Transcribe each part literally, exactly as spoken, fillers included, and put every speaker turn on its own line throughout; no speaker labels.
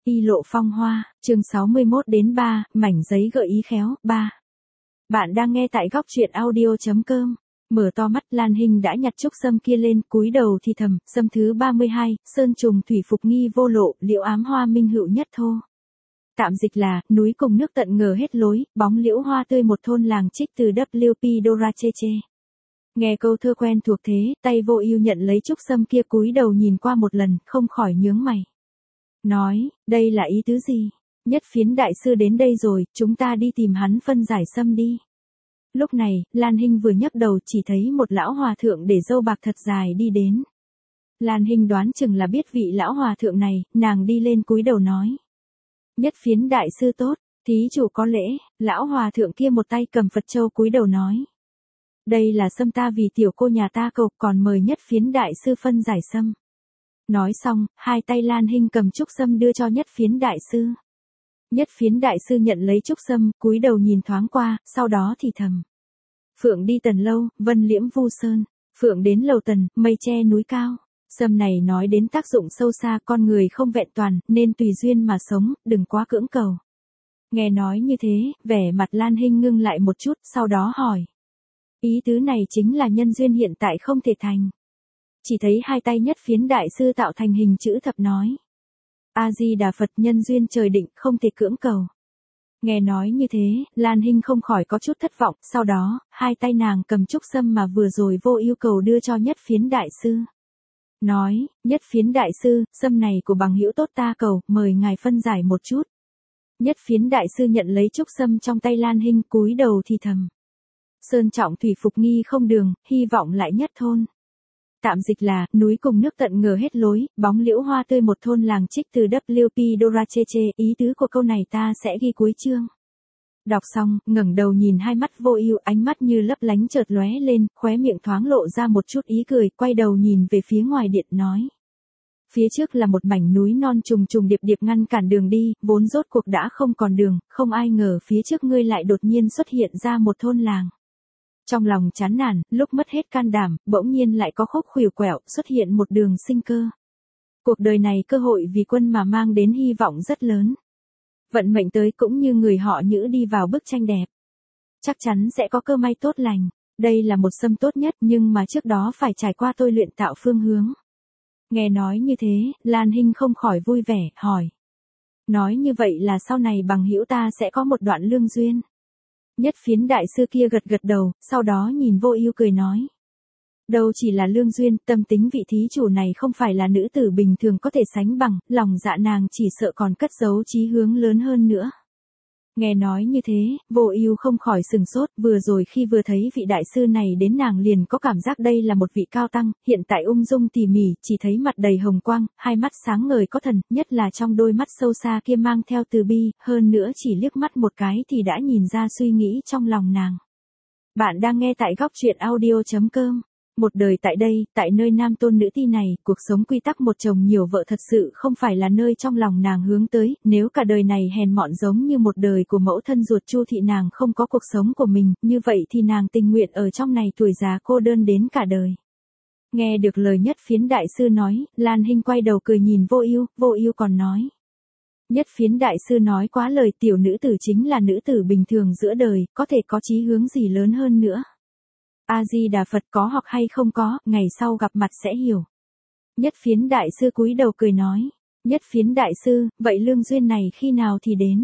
Y lộ phong hoa, chương sáu mươi mốt đến ba, mảnh giấy gợi ý khéo, ba. Bạn đang nghe tại góc truyện audio chấm com. Mở to mắt, Lan Hinh đã nhặt trúc sâm kia lên, cúi đầu thì thầm, sâm thứ ba mươi hai, sơn trùng thủy phục nghi vô lộ, liễu ám hoa minh hữu nhất thô. Tạm dịch là, núi cùng nước tận ngờ hết lối, bóng liễu hoa tươi một thôn làng trích từ W P Doracheche. Nghe câu thơ quen thuộc thế, tay Vô Ưu nhận lấy trúc sâm kia cúi đầu nhìn qua một lần, không khỏi nhướng mày. Nói, đây là ý tứ gì? Nhất Phiến đại sư đến đây rồi, chúng ta đi tìm hắn phân giải sâm đi. Lúc này, Lan Hinh vừa nhấc đầu chỉ thấy một lão hòa thượng để râu bạc thật dài đi đến. Lan Hinh đoán chừng là biết vị lão hòa thượng này, nàng đi lên cúi đầu nói. Nhất Phiến đại sư tốt, thí chủ có lễ, lão hòa thượng kia một tay cầm Phật châu cúi đầu nói. Đây là sâm ta vì tiểu cô nhà ta cầu, còn mời Nhất Phiến đại sư phân giải sâm. Nói xong, hai tay Lan Hinh cầm trúc sâm đưa cho Nhất Phiến đại sư. Nhất Phiến đại sư nhận lấy trúc sâm, cúi đầu nhìn thoáng qua, sau đó thì thầm. Phượng đi tần lâu, vân liễm vu sơn, phượng đến lầu tần, mây che núi cao. Sâm này nói đến tác dụng sâu xa, con người không vẹn toàn, nên tùy duyên mà sống, đừng quá cưỡng cầu. Nghe nói như thế, vẻ mặt Lan Hinh ngưng lại một chút, sau đó hỏi. Ý tứ này chính là nhân duyên hiện tại không thể thành. Chỉ thấy hai tay Nhất Phiến đại sư tạo thành hình chữ thập nói. A-di-đà Phật, nhân duyên trời định, không thể cưỡng cầu. Nghe nói như thế, Lan Hinh không khỏi có chút thất vọng, sau đó, hai tay nàng cầm trúc sâm mà vừa rồi Vô Ưu cầu đưa cho Nhất Phiến đại sư. Nói, Nhất Phiến đại sư, sâm này của bằng hữu tốt ta cầu, mời ngài phân giải một chút. Nhất Phiến đại sư nhận lấy trúc sâm trong tay Lan Hinh, cúi đầu thì thầm. Sơn trọng thủy phục nghi không đường, hy vọng lại nhất thôn. Tạm dịch là, núi cùng nước tận ngờ hết lối, bóng liễu hoa tươi một thôn làng trích từ W P Doracheche, ý tứ của câu này ta sẽ ghi cuối chương. Đọc xong, ngẩng đầu nhìn hai mắt Vô Ưu, ánh mắt như lấp lánh chợt lóe lên, khóe miệng thoáng lộ ra một chút ý cười, quay đầu nhìn về phía ngoài điện nói. Phía trước là một mảnh núi non trùng trùng điệp điệp ngăn cản đường đi, vốn rốt cuộc đã không còn đường, không ai ngờ phía trước ngươi lại đột nhiên xuất hiện ra một thôn làng. Trong lòng chán nản, lúc mất hết can đảm, bỗng nhiên lại có khúc khuỷu quẹo, xuất hiện một đường sinh cơ. Cuộc đời này cơ hội vì quân mà mang đến hy vọng rất lớn. Vận mệnh tới cũng như người họ Nhữ đi vào bức tranh đẹp. Chắc chắn sẽ có cơ may tốt lành. Đây là một sâm tốt nhất nhưng mà trước đó phải trải qua tôi luyện tạo phương hướng. Nghe nói như thế, Lan Hinh không khỏi vui vẻ, hỏi. Nói như vậy là sau này bằng hữu ta sẽ có một đoạn lương duyên. Nhất Phiến đại sư kia gật gật đầu, sau đó nhìn Vô Ưu cười nói. Đâu chỉ là lương duyên, tâm tính vị thí chủ này không phải là nữ tử bình thường có thể sánh bằng, lòng dạ nàng chỉ sợ còn cất giấu chí hướng lớn hơn nữa. Nghe nói như thế, Vô Ưu không khỏi sừng sốt, vừa rồi khi vừa thấy vị đại sư này đến nàng liền có cảm giác đây là một vị cao tăng, hiện tại ung dung tỉ mỉ, chỉ thấy mặt đầy hồng quang, hai mắt sáng ngời có thần, nhất là trong đôi mắt sâu xa kia mang theo từ bi, hơn nữa chỉ liếc mắt một cái thì đã nhìn ra suy nghĩ trong lòng nàng. Bạn đang nghe tại góc truyện audio chấm com. Một đời tại đây, tại nơi nam tôn nữ ti này, cuộc sống quy tắc một chồng nhiều vợ thật sự không phải là nơi trong lòng nàng hướng tới, nếu cả đời này hèn mọn giống như một đời của mẫu thân ruột Chu thị nàng không có cuộc sống của mình, như vậy thì nàng tình nguyện ở trong này tuổi già cô đơn đến cả đời. Nghe được lời Nhất Phiến đại sư nói, Lan Hinh quay đầu cười nhìn Vô Ưu, Vô Ưu còn nói. Nhất Phiến đại sư nói quá lời, tiểu nữ tử chính là nữ tử bình thường giữa đời, có thể có chí hướng gì lớn hơn nữa. A-di-đà Phật, có học hay không có, ngày sau gặp mặt sẽ hiểu. Nhất Phiến đại sư cúi đầu cười nói. Nhất Phiến đại sư, vậy lương duyên này khi nào thì đến?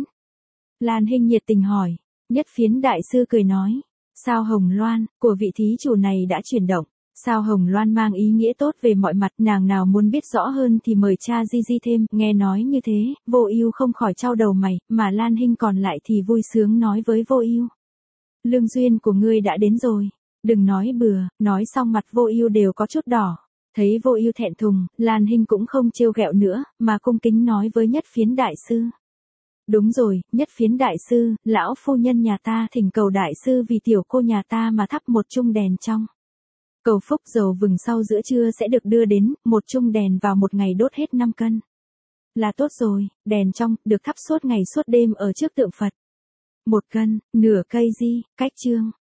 Lan Hinh nhiệt tình hỏi. Nhất Phiến đại sư cười nói. Sao hồng loan, của vị thí chủ này đã chuyển động. Sao hồng loan mang ý nghĩa tốt về mọi mặt, nàng nào muốn biết rõ hơn thì mời cha di di thêm. Nghe nói như thế, Vô Ưu không khỏi chau đầu mày, mà Lan Hinh còn lại thì vui sướng nói với Vô Ưu. Lương duyên của ngươi đã đến rồi. Đừng nói bừa, nói xong mặt Vô Ưu đều có chút đỏ. Thấy Vô Ưu thẹn thùng, Lan Hinh cũng không trêu ghẹo nữa, mà cung kính nói với Nhất Phiến đại sư. Đúng rồi, Nhất Phiến đại sư, lão phu nhân nhà ta thỉnh cầu đại sư vì tiểu cô nhà ta mà thắp một chung đèn trong. Cầu phúc dầu vừng sau giữa trưa sẽ được đưa đến, một chung đèn vào một ngày đốt hết năm cân. Là tốt rồi, đèn trong, được thắp suốt ngày suốt đêm ở trước tượng Phật. Một cân, nửa cây di, cách chương.